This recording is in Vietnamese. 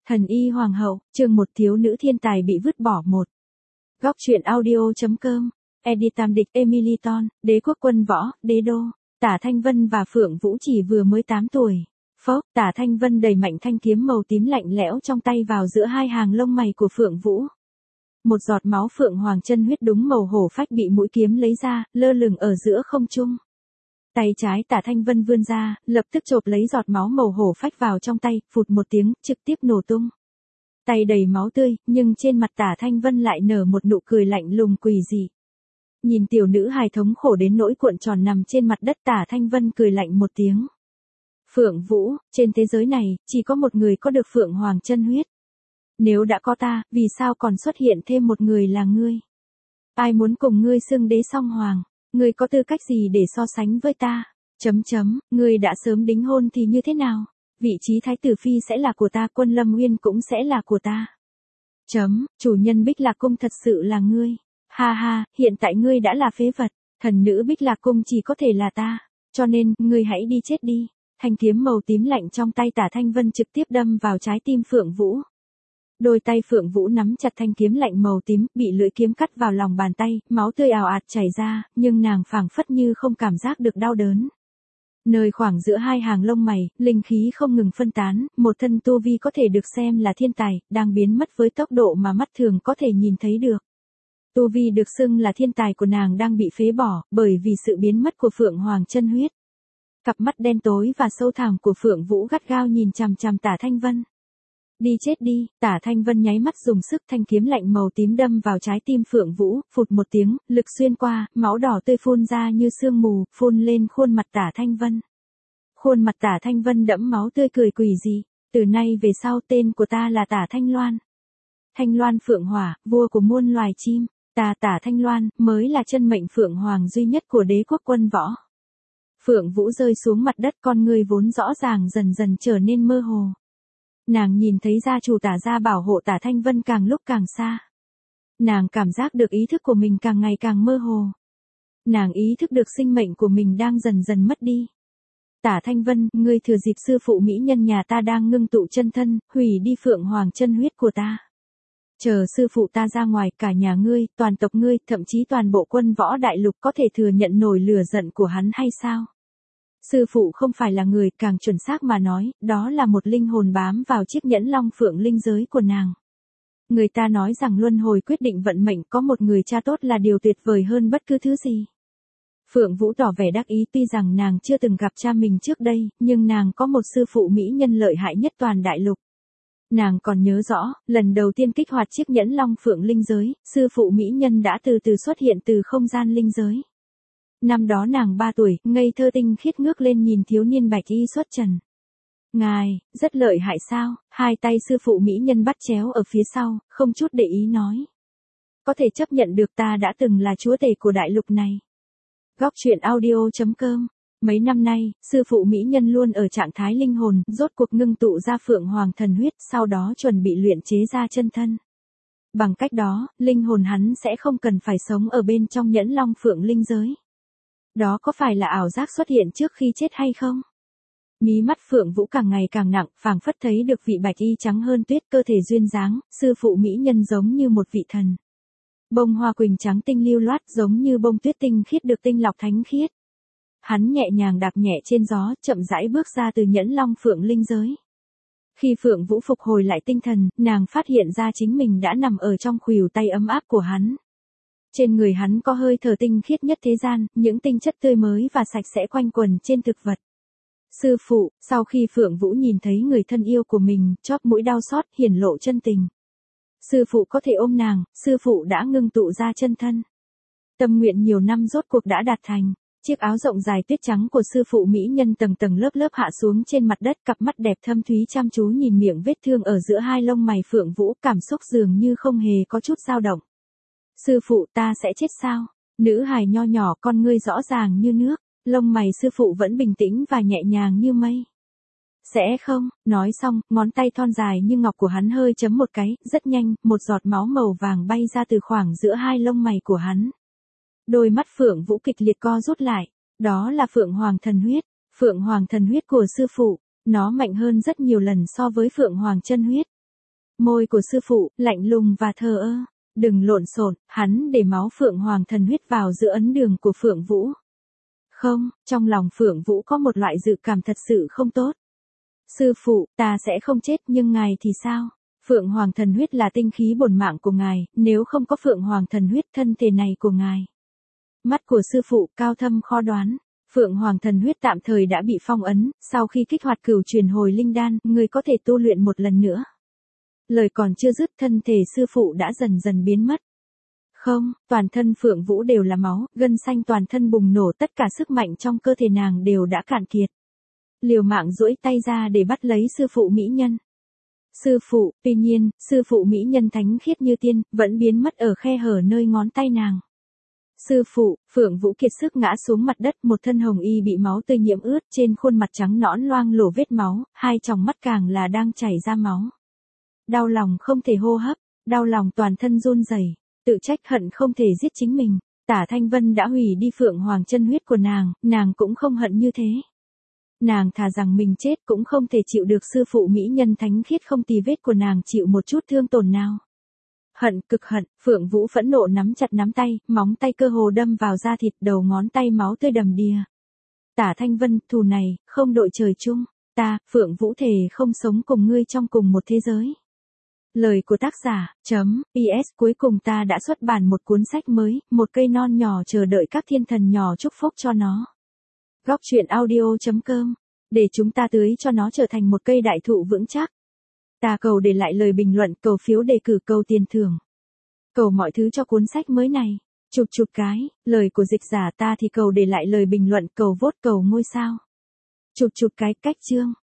Thần y hoàng hậu, chương 1 thiếu nữ thiên tài bị vứt bỏ 1. Góc truyện audio.com, Editam địch Emiliton, đế quốc quân võ, đế đô, Tả Thanh Vân và Phượng Vũ chỉ vừa mới 8 tuổi. Phốc, Tả Thanh Vân đẩy mạnh thanh kiếm màu tím lạnh lẽo trong tay vào giữa hai hàng lông mày của Phượng Vũ. Một giọt máu phượng hoàng chân huyết đúng màu hổ phách bị mũi kiếm lấy ra, lơ lửng ở giữa không trung. Tay trái Tả Thanh Vân vươn ra, lập tức chộp lấy giọt máu màu hổ phách vào trong tay, phụt một tiếng, trực tiếp nổ tung. Tay đầy máu tươi, nhưng trên mặt Tả Thanh Vân lại nở một nụ cười lạnh lùng quỷ dị. Nhìn tiểu nữ hài thống khổ đến nỗi cuộn tròn nằm trên mặt đất, Tả Thanh Vân cười lạnh một tiếng. Phượng Vũ, trên thế giới này, chỉ có một người có được phượng hoàng chân huyết. Nếu đã có ta, vì sao còn xuất hiện thêm một người là ngươi? Ai muốn cùng ngươi xưng đế song hoàng? Ngươi có tư cách gì để so sánh với ta? Ngươi đã sớm đính hôn thì như thế nào? Vị trí thái tử phi sẽ là của ta, Quân Lâm Nguyên cũng sẽ là của ta. Chủ nhân Bích Lạc Cung thật sự là ngươi. Ha ha, hiện tại ngươi đã là phế vật. Thần nữ Bích Lạc Cung chỉ có thể là ta. Cho nên, ngươi hãy đi chết đi. Thanh kiếm màu tím lạnh trong tay Tả Thanh Vân trực tiếp đâm vào trái tim Phượng Vũ. Đôi tay Phượng Vũ nắm chặt thanh kiếm lạnh màu tím, bị lưỡi kiếm cắt vào lòng bàn tay, máu tươi ào ạt chảy ra, nhưng nàng phảng phất như không cảm giác được đau đớn. Nơi khoảng giữa hai hàng lông mày, linh khí không ngừng phân tán, một thân tu vi có thể được xem là thiên tài, đang biến mất với tốc độ mà mắt thường có thể nhìn thấy được. Tu vi được xưng là thiên tài của nàng đang bị phế bỏ, bởi vì sự biến mất của Phượng Hoàng chân huyết. Cặp mắt đen tối và sâu thẳm của Phượng Vũ gắt gao nhìn chằm chằm Tả Thanh Vân. Đi chết đi, Tả Thanh Vân nháy mắt dùng sức, thanh kiếm lạnh màu tím đâm vào trái tim Phượng Vũ, phụt một tiếng, lực xuyên qua, máu đỏ tươi phun ra như sương mù, phun lên khuôn mặt Tả Thanh Vân. Khuôn mặt Tả Thanh Vân đẫm máu tươi cười quỷ dị, từ nay về sau tên của ta là Tả Thanh Loan. Thanh Loan Phượng Hỏa, vua của muôn loài chim, ta Tả Thanh Loan, mới là chân mệnh Phượng Hoàng duy nhất của đế quốc quân võ. Phượng Vũ rơi xuống mặt đất, con người vốn rõ ràng dần dần trở nên mơ hồ. Nàng nhìn thấy gia chủ Tả gia bảo hộ Tả Thanh Vân càng lúc càng xa. Nàng cảm giác được ý thức của mình càng ngày càng mơ hồ. Nàng ý thức được sinh mệnh của mình đang dần dần mất đi. Tả Thanh Vân, ngươi thừa dịp sư phụ mỹ nhân nhà ta đang ngưng tụ chân thân, hủy đi phượng hoàng chân huyết của ta. Chờ sư phụ ta ra ngoài, cả nhà ngươi, toàn tộc ngươi, thậm chí toàn bộ quân võ đại lục có thể thừa nhận nổi lửa giận của hắn hay sao? Sư phụ không phải là người, càng chuẩn xác mà nói, đó là một linh hồn bám vào chiếc nhẫn long phượng linh giới của nàng. Người ta nói rằng luân hồi quyết định vận mệnh, có một người cha tốt là điều tuyệt vời hơn bất cứ thứ gì. Phượng Vũ tỏ vẻ đắc ý, tuy rằng nàng chưa từng gặp cha mình trước đây, nhưng nàng có một sư phụ mỹ nhân lợi hại nhất toàn đại lục. Nàng còn nhớ rõ, lần đầu tiên kích hoạt chiếc nhẫn long phượng linh giới, sư phụ mỹ nhân đã từ từ xuất hiện từ không gian linh giới. Năm đó nàng 3 tuổi, ngây thơ tinh khiết ngước lên nhìn thiếu niên bạch y xuất trần. Ngài, rất lợi hại sao? Hai tay sư phụ mỹ nhân bắt chéo ở phía sau, không chút để ý nói. Có thể chấp nhận được ta đã từng là chúa tể của đại lục này. Góc truyện audio.com. Mấy năm nay, sư phụ mỹ nhân luôn ở trạng thái linh hồn, rốt cuộc ngưng tụ ra phượng hoàng thần huyết, sau đó chuẩn bị luyện chế ra chân thân. Bằng cách đó, linh hồn hắn sẽ không cần phải sống ở bên trong nhẫn long phượng linh giới. Đó có phải là ảo giác xuất hiện trước khi chết hay không? Mí mắt Phượng Vũ càng ngày càng nặng, phảng phất thấy được vị bạch y trắng hơn tuyết, cơ thể duyên dáng, sư phụ mỹ nhân giống như một vị thần. Bông hoa quỳnh trắng tinh lưu loát giống như bông tuyết tinh khiết được tinh lọc thánh khiết. Hắn nhẹ nhàng đạp nhẹ trên gió, chậm rãi bước ra từ nhẫn long phượng linh giới. Khi Phượng Vũ phục hồi lại tinh thần, nàng phát hiện ra chính mình đã nằm ở trong khuỷu tay ấm áp của hắn. Trên người hắn có hơi thở tinh khiết nhất thế gian, những tinh chất tươi mới và sạch sẽ quanh quẩn trên thực vật. Sư phụ, sau khi Phượng Vũ nhìn thấy người thân yêu của mình, chóp mũi đau xót, hiển lộ chân tình. Sư phụ có thể ôm nàng, sư phụ đã ngưng tụ ra chân thân. Tâm nguyện nhiều năm rốt cuộc đã đạt thành. Chiếc áo rộng dài tuyết trắng của sư phụ mỹ nhân tầng tầng lớp lớp hạ xuống trên mặt đất, cặp mắt đẹp thâm thúy chăm chú nhìn miệng vết thương ở giữa hai lông mày Phượng Vũ, cảm xúc dường như không hề có chút dao động. Sư phụ, ta sẽ chết sao? Nữ hài nho nhỏ, con ngươi rõ ràng như nước, lông mày sư phụ vẫn bình tĩnh và nhẹ nhàng như mây. Sẽ không, nói xong, ngón tay thon dài như ngọc của hắn hơi chấm một cái, rất nhanh, một giọt máu màu vàng bay ra từ khoảng giữa hai lông mày của hắn. Đôi mắt Phượng Vũ kịch liệt co rút lại, đó là Phượng Hoàng thần huyết, Phượng Hoàng thần huyết của sư phụ, nó mạnh hơn rất nhiều lần so với Phượng Hoàng chân huyết. Môi của sư phụ, lạnh lùng và thờ ơ. Đừng lộn xộn, hắn để máu Phượng Hoàng thần huyết vào giữa ấn đường của Phượng Vũ. Không, trong lòng Phượng Vũ có một loại dự cảm thật sự không tốt. Sư phụ, ta sẽ không chết nhưng ngài thì sao? Phượng Hoàng thần huyết là tinh khí bổn mạng của ngài, nếu không có Phượng Hoàng thần huyết thân thể này của ngài. Mắt của sư phụ cao thâm khó đoán. Phượng Hoàng thần huyết tạm thời đã bị phong ấn, sau khi kích hoạt cửu truyền hồi linh đan, người có thể tu luyện một lần nữa. Lời còn chưa dứt thân thể sư phụ đã dần dần biến mất. Không, toàn thân Phượng Vũ đều là máu, gân xanh toàn thân bùng nổ, tất cả sức mạnh trong cơ thể nàng đều đã cạn kiệt. Liều mạng duỗi tay ra để bắt lấy sư phụ mỹ nhân. Sư phụ, tuy nhiên, sư phụ mỹ nhân thánh khiết như tiên, vẫn biến mất ở khe hở nơi ngón tay nàng. Sư phụ, Phượng Vũ kiệt sức ngã xuống mặt đất, một thân hồng y bị máu tươi nhiễm ướt, trên khuôn mặt trắng nõn loang lổ vết máu, hai tròng mắt càng là đang chảy ra máu. Đau lòng không thể hô hấp, đau lòng toàn thân run rẩy, tự trách hận không thể giết chính mình. Tả Thanh Vân đã hủy đi Phượng Hoàng chân huyết của nàng cũng không hận như thế. Nàng thà rằng mình chết cũng không thể chịu được sư phụ mỹ nhân thánh khiết không tì vết của nàng chịu một chút thương tổn nào. Hận, cực hận, Phượng Vũ phẫn nộ nắm chặt nắm tay, móng tay cơ hồ đâm vào da thịt, đầu ngón tay máu tươi đầm đìa. Tả Thanh Vân, thù này, không đội trời chung, ta, Phượng Vũ thề không sống cùng ngươi trong cùng một thế giới. Lời của tác giả, PS cuối cùng ta đã xuất bản một cuốn sách mới, một cây non nhỏ chờ đợi các thiên thần nhỏ chúc phúc cho nó. Góc truyện audio.com, để chúng ta tưới cho nó trở thành một cây đại thụ vững chắc. Ta cầu để lại lời bình luận, cầu phiếu đề cử, cầu tiền thưởng. Cầu mọi thứ cho cuốn sách mới này. Chụp cái, lời của dịch giả ta thì cầu để lại lời bình luận, cầu vote, cầu ngôi sao. Chụp cái cách chương.